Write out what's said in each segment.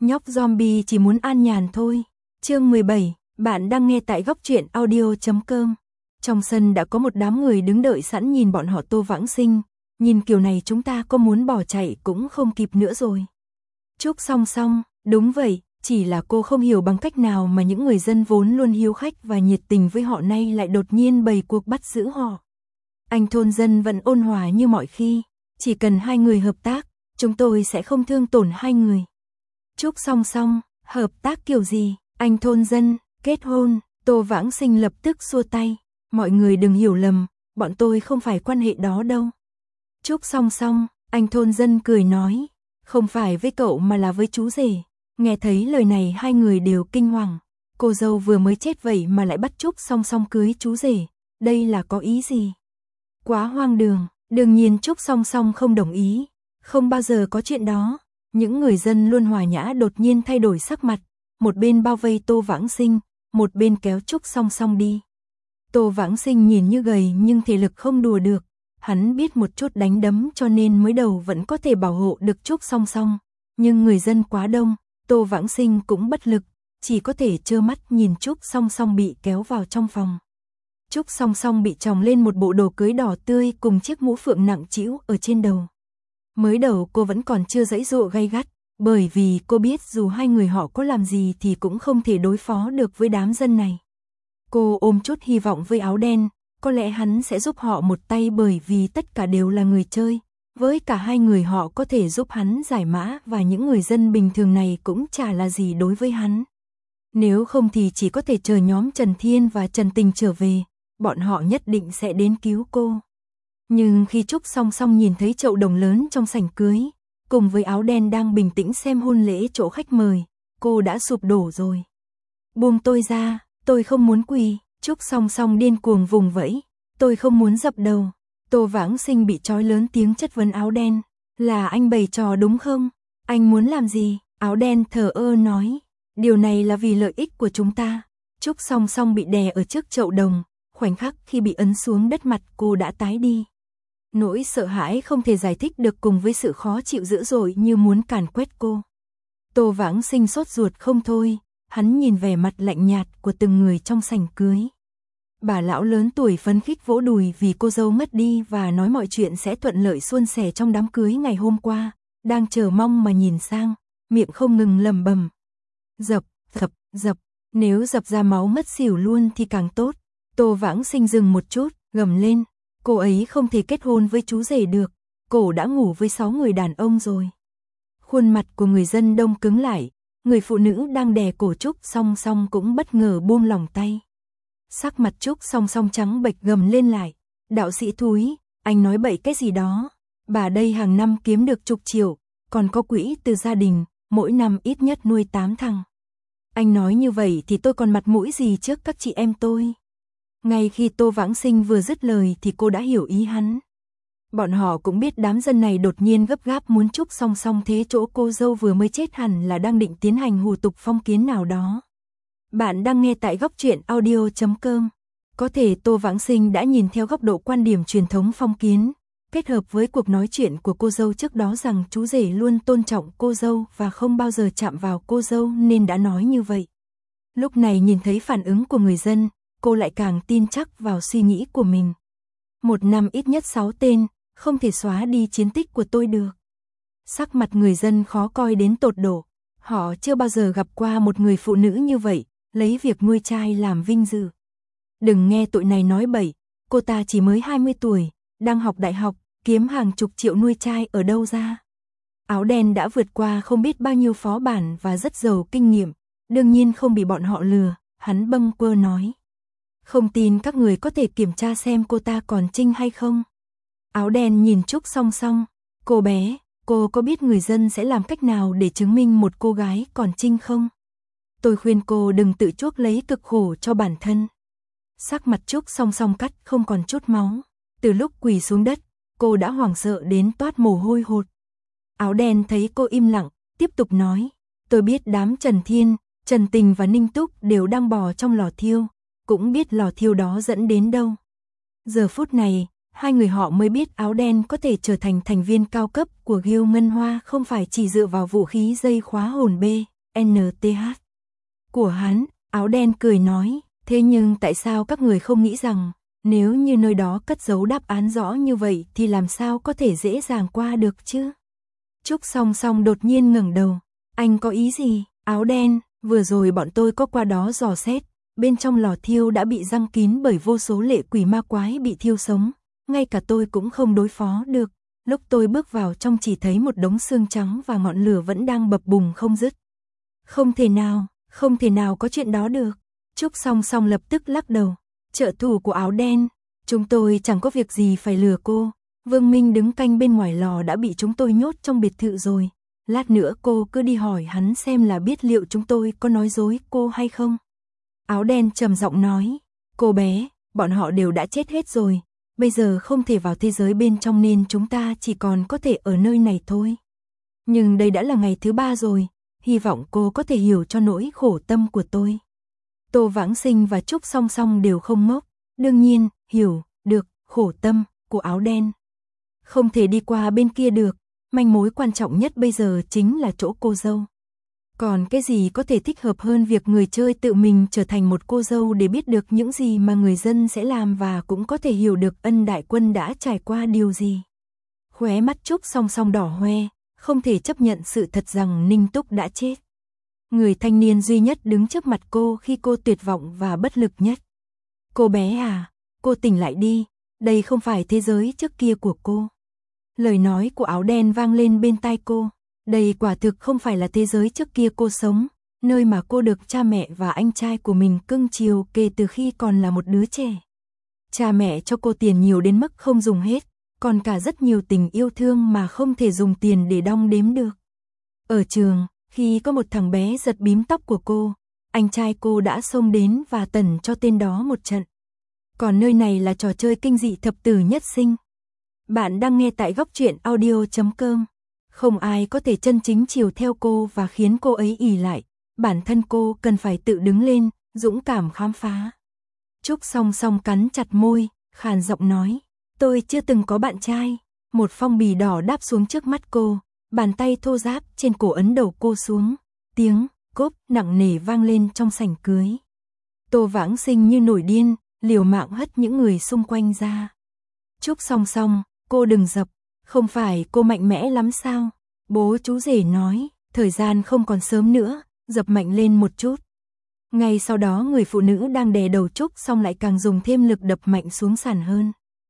Nhóc zombie chỉ muốn an nhàn thôi. Chương 17, bạn đang nghe tại góc truyện audio.com. Trong sân đã có một đám người đứng đợi sẵn nhìn bọn họ Tô Vãng Sinh, nhìn kiểu này chúng ta có muốn bỏ chạy cũng không kịp nữa rồi. Trúc Song Song, đúng vậy, chỉ là cô không hiểu bằng cách nào mà những người dân vốn luôn hiếu khách và nhiệt tình với họ nay lại đột nhiên bày cuộc bắt giữ họ. Anh thôn dân vẫn ôn hòa như mọi khi, chỉ cần hai người hợp tác, chúng tôi sẽ không thương tổn hai người. Trúc Song Song, hợp tác kiểu gì? Anh thôn dân, kết hôn. Tô Vãng Sinh lập tức xua tay, mọi người đừng hiểu lầm, bọn tôi không phải quan hệ đó đâu. Trúc Song Song, anh thôn dân cười nói, không phải với cậu mà là với chú rể. Nghe thấy lời này hai người đều kinh hoàng, cô dâu vừa mới chết vậy mà lại bắt Trúc Song Song cưới chú rể, đây là có ý gì? Quá hoang đường, đương nhiên Trúc Song Song không đồng ý, không bao giờ có chuyện đó. Những người dân luôn hòa nhã đột nhiên thay đổi sắc mặt, một bên bao vây Tô Vãng Sinh, một bên kéo Trúc Song Song đi. Tô Vãng Sinh nhìn như gầy nhưng thể lực không đùa được, hắn biết một chút đánh đấm cho nên mới đầu vẫn có thể bảo hộ được Trúc Song Song, nhưng người dân quá đông, Tô Vãng Sinh cũng bất lực, chỉ có thể trơ mắt nhìn Trúc Song Song bị kéo vào trong phòng. Trúc Song Song bị tròng lên một bộ đồ cưới đỏ tươi cùng chiếc mũ phượng nặng trĩu ở trên đầu. Mới đầu cô vẫn còn chưa giãy giụa gay gắt, bởi vì cô biết dù hai người họ có làm gì thì cũng không thể đối phó được với đám dân này. Cô ôm chút hy vọng với áo đen, có lẽ hắn sẽ giúp họ một tay bởi vì tất cả đều là người chơi. Với cả hai người họ có thể giúp hắn giải mã và những người dân bình thường này cũng chả là gì đối với hắn. Nếu không thì chỉ có thể chờ nhóm Trần Thiên và Trần Tình trở về, bọn họ nhất định sẽ đến cứu cô. Nhưng khi Trúc Song Song nhìn thấy chậu đồng lớn trong sảnh cưới, cùng với áo đen đang bình tĩnh xem hôn lễ chỗ khách mời, cô đã sụp đổ rồi. Buông tôi ra, tôi không muốn quỳ. Trúc Song Song điên cuồng vùng vẫy, tôi không muốn dập đầu. Tô Vãng Sinh bị trói lớn tiếng chất vấn áo đen, là anh bày trò đúng không? Anh muốn làm gì? Áo đen thờ ơ nói, điều này là vì lợi ích của chúng ta. Trúc Song Song bị đè ở trước chậu đồng, khoảnh khắc khi bị ấn xuống đất mặt cô đã tái đi. Nỗi sợ hãi không thể giải thích được cùng với sự khó chịu dữ dội như muốn càn quét cô. Tô Vãng Sinh sốt ruột không thôi, hắn nhìn vẻ mặt lạnh nhạt của từng người trong sảnh cưới. Bà lão lớn tuổi phấn khích vỗ đùi vì cô dâu mất đi và nói mọi chuyện sẽ thuận lợi suôn sẻ trong đám cưới ngày hôm qua, đang chờ mong mà nhìn sang, miệng không ngừng lẩm bẩm. Dập, dập, nếu dập ra máu mất xỉu luôn thì càng tốt. Tô Vãng Sinh dừng một chút, gầm lên, cô ấy không thể kết hôn với chú rể được, cổ đã ngủ với 6 người đàn ông rồi. Khuôn mặt của người dân đông cứng lại, người phụ nữ đang đè cổ Trúc Song Song cũng bất ngờ buông lỏng tay. Sắc mặt Trúc Song Song trắng bệch gầm lên lại, đạo sĩ thúi, anh nói bậy cái gì đó, bà đây hàng năm kiếm được chục triệu, còn có quỹ từ gia đình, mỗi năm ít nhất nuôi 8 thằng. Anh nói như vậy thì tôi còn mặt mũi gì trước các chị em tôi. Ngay khi Tô Vãng Sinh vừa dứt lời thì cô đã hiểu ý hắn. Bọn họ cũng biết đám dân này đột nhiên gấp gáp muốn Trúc Song Song thế chỗ cô dâu vừa mới chết hẳn là đang định tiến hành hủ tục phong kiến nào đó. Bạn đang nghe tại góc truyện audio.com. Có thể Tô Vãng Sinh đã nhìn theo góc độ quan điểm truyền thống phong kiến, kết hợp với cuộc nói chuyện của cô dâu trước đó rằng chú rể luôn tôn trọng cô dâu và không bao giờ chạm vào cô dâu nên đã nói như vậy. Lúc này nhìn thấy phản ứng của người dân, cô lại càng tin chắc vào suy nghĩ của mình. Một năm ít nhất 6 tên, không thể xóa đi chiến tích của tôi được. Sắc mặt người dân khó coi đến tột độ, họ chưa bao giờ gặp qua một người phụ nữ như vậy, lấy việc nuôi trai làm vinh dự. Đừng nghe tụi này nói bậy, cô ta chỉ mới 20 tuổi, đang học đại học, kiếm hàng chục triệu nuôi trai ở đâu ra. Áo đen đã vượt qua không biết bao nhiêu phó bản và rất giàu kinh nghiệm, đương nhiên không bị bọn họ lừa, hắn bâng quơ nói. Không tin các người có thể kiểm tra xem cô ta còn trinh hay không. Áo đen nhìn Trúc Song Song, cô bé, cô có biết người dân sẽ làm cách nào để chứng minh một cô gái còn trinh không? Tôi khuyên cô đừng tự chuốc lấy cực khổ cho bản thân. Sắc mặt Trúc Song Song cắt không còn chút máu, từ lúc quỳ xuống đất, cô đã hoảng sợ đến toát mồ hôi hột. Áo đen thấy cô im lặng, tiếp tục nói, tôi biết đám Trần Thiên, Trần Tình và Ninh Túc đều đang bò trong lò thiêu, cũng biết lò thiêu đó dẫn đến đâu. Giờ phút này, hai người họ mới biết áo đen có thể trở thành thành viên cao cấp của Guild Ngân Hoa không phải chỉ dựa vào vũ khí dây khóa hồn B, NTH. Của hắn, áo đen cười nói, thế nhưng tại sao các người không nghĩ rằng, nếu như nơi đó cất giấu đáp án rõ như vậy thì làm sao có thể dễ dàng qua được chứ? Trúc Song Song đột nhiên ngẩng đầu, anh có ý gì? Áo đen, vừa rồi bọn tôi có qua đó dò xét, bên trong lò thiêu đã bị giăng kín bởi vô số lệ quỷ ma quái bị thiêu sống, ngay cả tôi cũng không đối phó được. Lúc tôi bước vào trong chỉ thấy một đống xương trắng và ngọn lửa vẫn đang bập bùng không dứt. Không thể nào có chuyện đó được. Trúc Song Song lập tức lắc đầu. Trợ thủ của áo đen, chúng tôi chẳng có việc gì phải lừa cô. Vương Minh đứng canh bên ngoài lò đã bị chúng tôi nhốt trong biệt thự rồi. Lát nữa cô cứ đi hỏi hắn xem là biết liệu chúng tôi có nói dối cô hay không. Áo đen trầm giọng nói, cô bé, bọn họ đều đã chết hết rồi. Bây giờ không thể vào thế giới bên trong nên chúng ta chỉ còn có thể ở nơi này thôi. Nhưng đây đã là ngày thứ 3 rồi, hy vọng cô có thể hiểu cho nỗi khổ tâm của tôi. Tô Vãng Sinh và Trúc Song Song đều không ngốc, đương nhiên, hiểu được khổ tâm của áo đen. Không thể đi qua bên kia được, manh mối quan trọng nhất bây giờ chính là chỗ cô dâu. Còn cái gì có thể thích hợp hơn việc người chơi tự mình trở thành một cô dâu để biết được những gì mà người dân sẽ làm và cũng có thể hiểu được Ân đại quân đã trải qua điều gì. Khóe mắt Trúc Song Song đỏ hoe, không thể chấp nhận sự thật rằng Ninh Túc đã chết. Người thanh niên duy nhất đứng trước mặt cô khi cô tuyệt vọng và bất lực nhất. Cô bé à, cô tỉnh lại đi, đây không phải thế giới trước kia của cô. Lời nói của áo đen vang lên bên tai cô. Đây quả thực không phải là thế giới trước kia cô sống, nơi mà cô được cha mẹ và anh trai của mình cưng chiều kể từ khi còn là một đứa trẻ. Cha mẹ cho cô tiền nhiều đến mức không dùng hết, còn cả rất nhiều tình yêu thương mà không thể dùng tiền để đong đếm được. Ở trường, khi có một thằng bé giật bím tóc của cô, anh trai cô đã xông đến và tẩn cho tên đó một trận. Còn nơi này là trò chơi kinh dị thập tử nhất sinh. Bạn đang nghe tại góc truyện audio.com. Không ai có thể chân chính chiều theo cô và khiến cô ấy ỷ lại, bản thân cô cần phải tự đứng lên, dũng cảm khám phá. Trúc Song Song cắn chặt môi, khàn giọng nói, tôi chưa từng có bạn trai. Một phong bì đỏ đáp xuống trước mắt cô, bàn tay thô ráp trên cổ ấn đầu cô xuống, tiếng cốp nặng nề vang lên trong sảnh cưới. Tô Vãng Sinh như nổi điên, liều mạng hất những người xung quanh ra. Trúc Song Song, cô đừng dập, không phải cô mạnh mẽ lắm sao? Bố chú rể nói, thời gian không còn sớm nữa, dập mạnh lên một chút. Ngay sau đó người phụ nữ đang đè đầu Trúc Song lại càng dùng thêm lực đập mạnh xuống sàn hơn.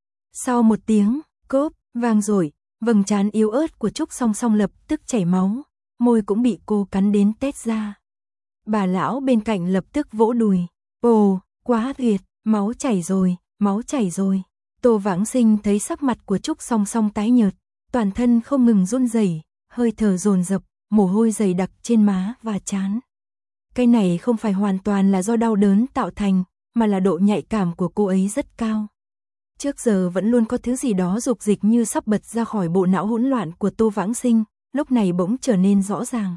Sau một tiếng, cốp, vang rồi, vầng trán yếu ớt của Trúc Song Song lập tức chảy máu, môi cũng bị cô cắn đến tét ra. Bà lão bên cạnh lập tức vỗ đùi, ồ, quá tuyệt, máu chảy rồi, máu chảy rồi. Tô Vãng Sinh thấy sắc mặt của Trúc Song Song tái nhợt, toàn thân không ngừng run rẩy, hơi thở dồn dập, mồ hôi dày đặc trên má và trán. Cái này không phải hoàn toàn là do đau đớn tạo thành, mà là độ nhạy cảm của cô ấy rất cao. Trước giờ vẫn luôn có thứ gì đó dục dịch như sắp bật ra khỏi bộ não hỗn loạn của Tô Vãng Sinh, lúc này bỗng trở nên rõ ràng.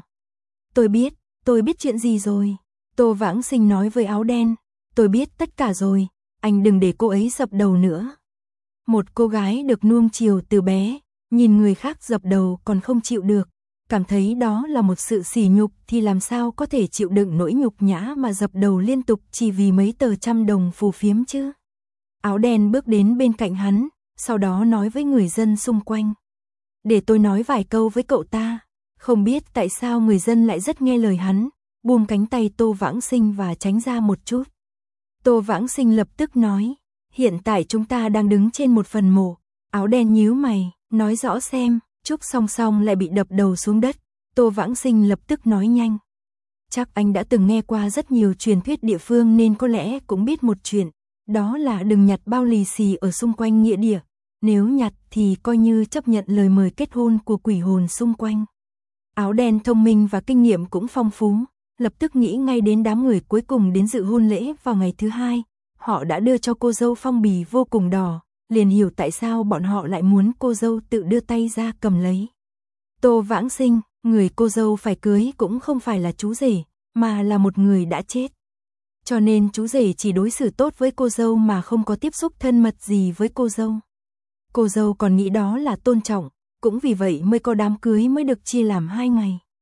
Tôi biết chuyện gì rồi. Tô Vãng Sinh nói với áo đen, tôi biết tất cả rồi, anh đừng để cô ấy dập đầu nữa. Một cô gái được nuông chiều từ bé, nhìn người khác dập đầu còn không chịu được, cảm thấy đó là một sự sỉ nhục thì làm sao có thể chịu đựng nỗi nhục nhã mà dập đầu liên tục chỉ vì mấy tờ trăm đồng phù phiếm chứ. Áo đen bước đến bên cạnh hắn, sau đó nói với người dân xung quanh. Để tôi nói vài câu với cậu ta. Không biết tại sao người dân lại rất nghe lời hắn, buông cánh tay Tô Vãng Sinh và tránh ra một chút. Tô Vãng Sinh lập tức nói, hiện tại chúng ta đang đứng trên một phần mộ. Áo đen nhíu mày, nói rõ xem. Trúc Song Song lại bị đập đầu xuống đất. Tô Vãng Sinh lập tức nói nhanh. Chắc anh đã từng nghe qua rất nhiều truyền thuyết địa phương nên có lẽ cũng biết một chuyện. Đó là đừng nhặt bao lì xì ở xung quanh nghĩa địa. Nếu nhặt thì coi như chấp nhận lời mời kết hôn của quỷ hồn xung quanh. Áo đen thông minh và kinh nghiệm cũng phong phú, lập tức nghĩ ngay đến đám người cuối cùng đến dự hôn lễ vào ngày thứ 2. Họ đã đưa cho cô dâu phong bì vô cùng đỏ, liền hiểu tại sao bọn họ lại muốn cô dâu tự đưa tay ra cầm lấy. Tô Vãng Sinh, người cô dâu phải cưới cũng không phải là chú rể, mà là một người đã chết. Cho nên chú rể chỉ đối xử tốt với cô dâu mà không có tiếp xúc thân mật gì với cô dâu. Cô dâu còn nghĩ đó là tôn trọng, cũng vì vậy mới có đám cưới mới được chia làm 2 ngày.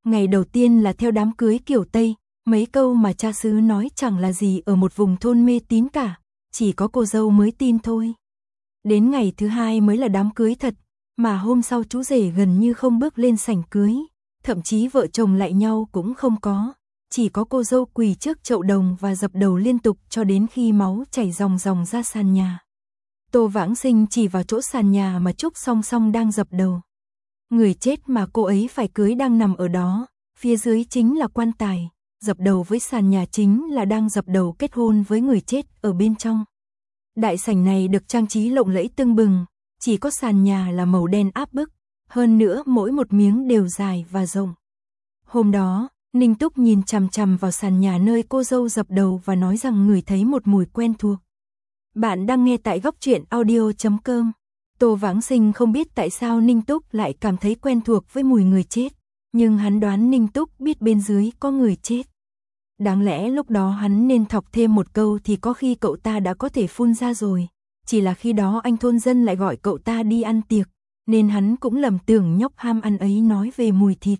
Ngày đầu tiên là theo đám cưới kiểu Tây, mấy câu mà cha xứ nói chẳng là gì ở một vùng thôn mê tín cả, chỉ có cô dâu mới tin thôi. Đến ngày thứ hai mới là đám cưới thật, mà hôm sau chú rể gần như không bước lên sảnh cưới, thậm chí vợ chồng lại nhau cũng không có, chỉ có cô dâu quỳ trước chậu đồng và dập đầu liên tục cho đến khi máu chảy ròng ròng ra sàn nhà. Tô Vãng Sinh chỉ vào chỗ sàn nhà mà Trúc Song Song đang dập đầu. Người chết mà cô ấy phải cưới đang nằm ở đó, phía dưới chính là quan tài, dập đầu với sàn nhà chính là đang dập đầu kết hôn với người chết ở bên trong. Đại sảnh này được trang trí lộng lẫy tưng bừng, chỉ có sàn nhà là màu đen áp bức, hơn nữa mỗi một miếng đều dài và rộng. Hôm đó, Ninh Túc nhìn chằm chằm vào sàn nhà nơi cô dâu dập đầu và nói rằng người thấy một mùi quen thuộc. Bạn đang nghe tại góc truyện audio.com. Tô Vãng Sinh không biết tại sao Ninh Túc lại cảm thấy quen thuộc với mùi người chết, nhưng hắn đoán Ninh Túc biết bên dưới có người chết. Đáng lẽ lúc đó hắn nên thọc thêm một câu thì có khi cậu ta đã có thể phun ra rồi, chỉ là khi đó anh thôn dân lại gọi cậu ta đi ăn tiệc, nên hắn cũng lầm tưởng nhóc ham ăn ấy nói về mùi thịt.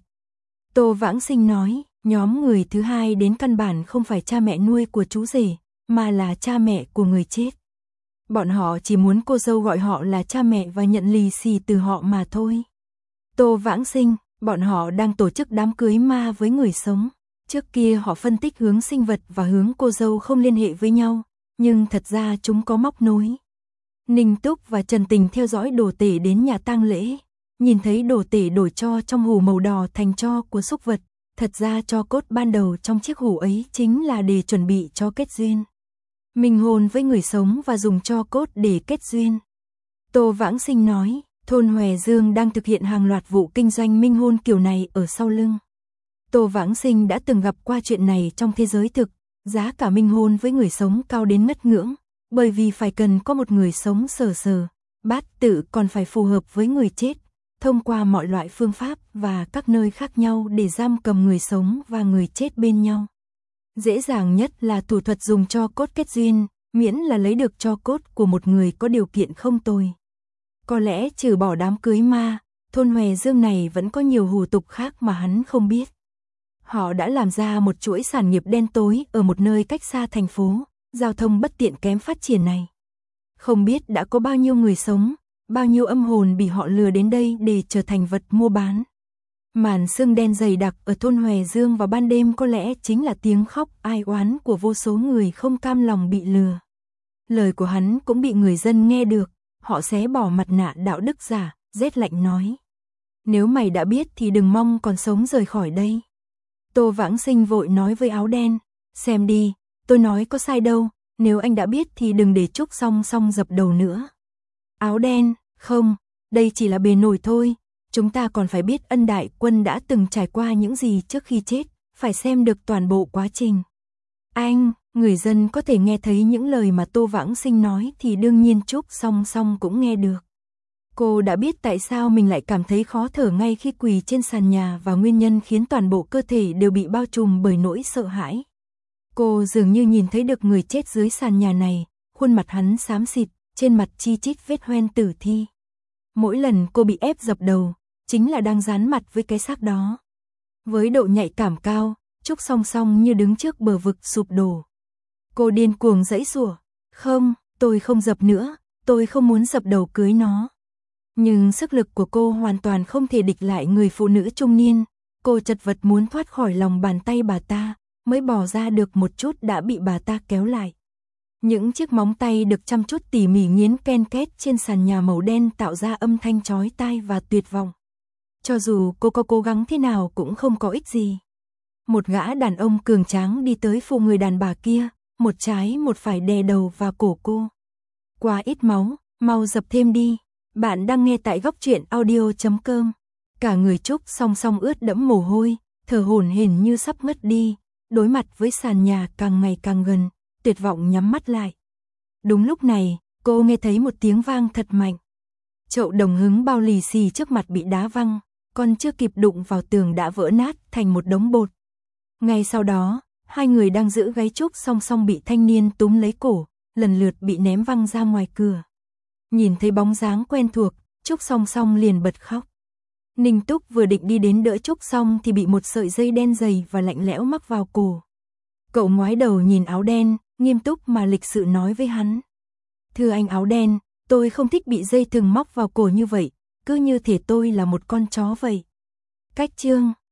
Tô Vãng Sinh nói, nhóm người thứ hai đến căn bản không phải cha mẹ nuôi của chú rể, mà là cha mẹ của người chết. Bọn họ chỉ muốn cô dâu gọi họ là cha mẹ và nhận lì xì từ họ mà thôi. Tô Vãng Sinh, bọn họ đang tổ chức đám cưới ma với người sống. Trước kia họ phân tích hướng sinh vật và hướng cô dâu không liên hệ với nhau, nhưng thật ra chúng có móc nối. Ninh Túc và Trần Tình theo dõi đồ tể đến nhà tang lễ, nhìn thấy đồ tể đổi tro trong hũ màu đỏ thành tro của súc vật, thật ra tro cốt ban đầu trong chiếc hũ ấy chính là để chuẩn bị cho kết duyên. Minh hôn với người sống và dùng tro cốt để kết duyên. Tô Vãng Sinh nói, thôn Hòe Dương đang thực hiện hàng loạt vụ kinh doanh minh hôn kiểu này ở sau lưng. Tô Vãng Sinh đã từng gặp qua chuyện này trong thế giới thực, giá cả minh hôn với người sống cao đến ngất ngưỡng, bởi vì phải cần có một người sống sờ, bát tự còn phải phù hợp với người chết, thông qua mọi loại phương pháp và các nơi khác nhau để giam cầm người sống và người chết bên nhau. Dễ dàng nhất là thủ thuật dùng tro cốt kết duyên, miễn là lấy được tro cốt của một người có điều kiện không tồi. Có lẽ trừ bỏ đám cưới ma, thôn Hòe Dương này vẫn có nhiều hủ tục khác mà hắn không biết. Họ đã làm ra một chuỗi sản nghiệp đen tối ở một nơi cách xa thành phố, giao thông bất tiện kém phát triển này. Không biết đã có bao nhiêu người sống, bao nhiêu âm hồn bị họ lừa đến đây để trở thành vật mua bán. Màn sương đen dày đặc ở thôn Hòe Dương vào ban đêm có lẽ chính là tiếng khóc ai oán của vô số người không cam lòng bị lừa. Lời của hắn cũng bị người dân nghe được, họ xé bỏ mặt nạ đạo đức giả, rét lạnh nói. Nếu mày đã biết thì đừng mong còn sống rời khỏi đây. Tô Vãng Sinh vội nói với áo đen, xem đi, tôi nói có sai đâu, nếu anh đã biết thì đừng để Trúc Song Song dập đầu nữa. Áo đen, không, đây chỉ là bề nổi thôi, chúng ta còn phải biết Ân đại quân đã từng trải qua những gì trước khi chết, phải xem được toàn bộ quá trình. Anh, người dân có thể nghe thấy những lời mà Tô Vãng Sinh nói thì đương nhiên Trúc Song Song cũng nghe được. Cô đã biết tại sao mình lại cảm thấy khó thở ngay khi quỳ trên sàn nhà và nguyên nhân khiến toàn bộ cơ thể đều bị bao trùm bởi nỗi sợ hãi. Cô dường như nhìn thấy được người chết dưới sàn nhà này, khuôn mặt hắn xám xịt, trên mặt chi chít vết hoen tử thi. Mỗi lần cô bị ép dập đầu, chính là đang dán mặt với cái xác đó. Với độ nhạy cảm cao, Trúc Song Song như đứng trước bờ vực sụp đổ. Cô điên cuồng giãy giụa, không, tôi không dập nữa, tôi không muốn dập đầu cưới nó. Nhưng sức lực của cô hoàn toàn không thể địch lại người phụ nữ trung niên, cô chật vật muốn thoát khỏi lòng bàn tay bà ta, mới bỏ ra được một chút đã bị bà ta kéo lại. Những chiếc móng tay được chăm chút tỉ mỉ nghiến ken két trên sàn nhà màu đen tạo ra âm thanh chói tai và tuyệt vọng. Cho dù cô có cố gắng thế nào cũng không có ích gì. Một gã đàn ông cường tráng đi tới phụ người đàn bà kia, một trái một phải đè đầu vào cổ cô. Quá ít máu, mau dập thêm đi. Bạn đang nghe tại góc truyện audio.com. Cả người Trúc Song Song ướt đẫm mồ hôi, thở hổn hển như sắp ngất đi, đối mặt với sàn nhà càng ngày càng gần, tuyệt vọng nhắm mắt lại. Đúng lúc này, cô nghe thấy một tiếng vang thật mạnh. Chậu đồng hứng bao lì xì trước mặt bị đá văng, còn chưa kịp đụng vào tường đã vỡ nát thành một đống bột. Ngay sau đó, hai người đang giữ gáy Trúc Song Song bị thanh niên túm lấy cổ, lần lượt bị ném văng ra ngoài cửa. Nhìn thấy bóng dáng quen thuộc, Trúc Song Song liền bật khóc. Ninh Túc vừa định đi đến đỡ Trúc xong thì bị một sợi dây đen dày và lạnh lẽo mắc vào cổ. Cậu ngoái đầu nhìn áo đen, nghiêm túc mà lịch sự nói với hắn. Thưa anh áo đen, tôi không thích bị dây thừng móc vào cổ như vậy, cứ như thể tôi là một con chó vậy. Cách chương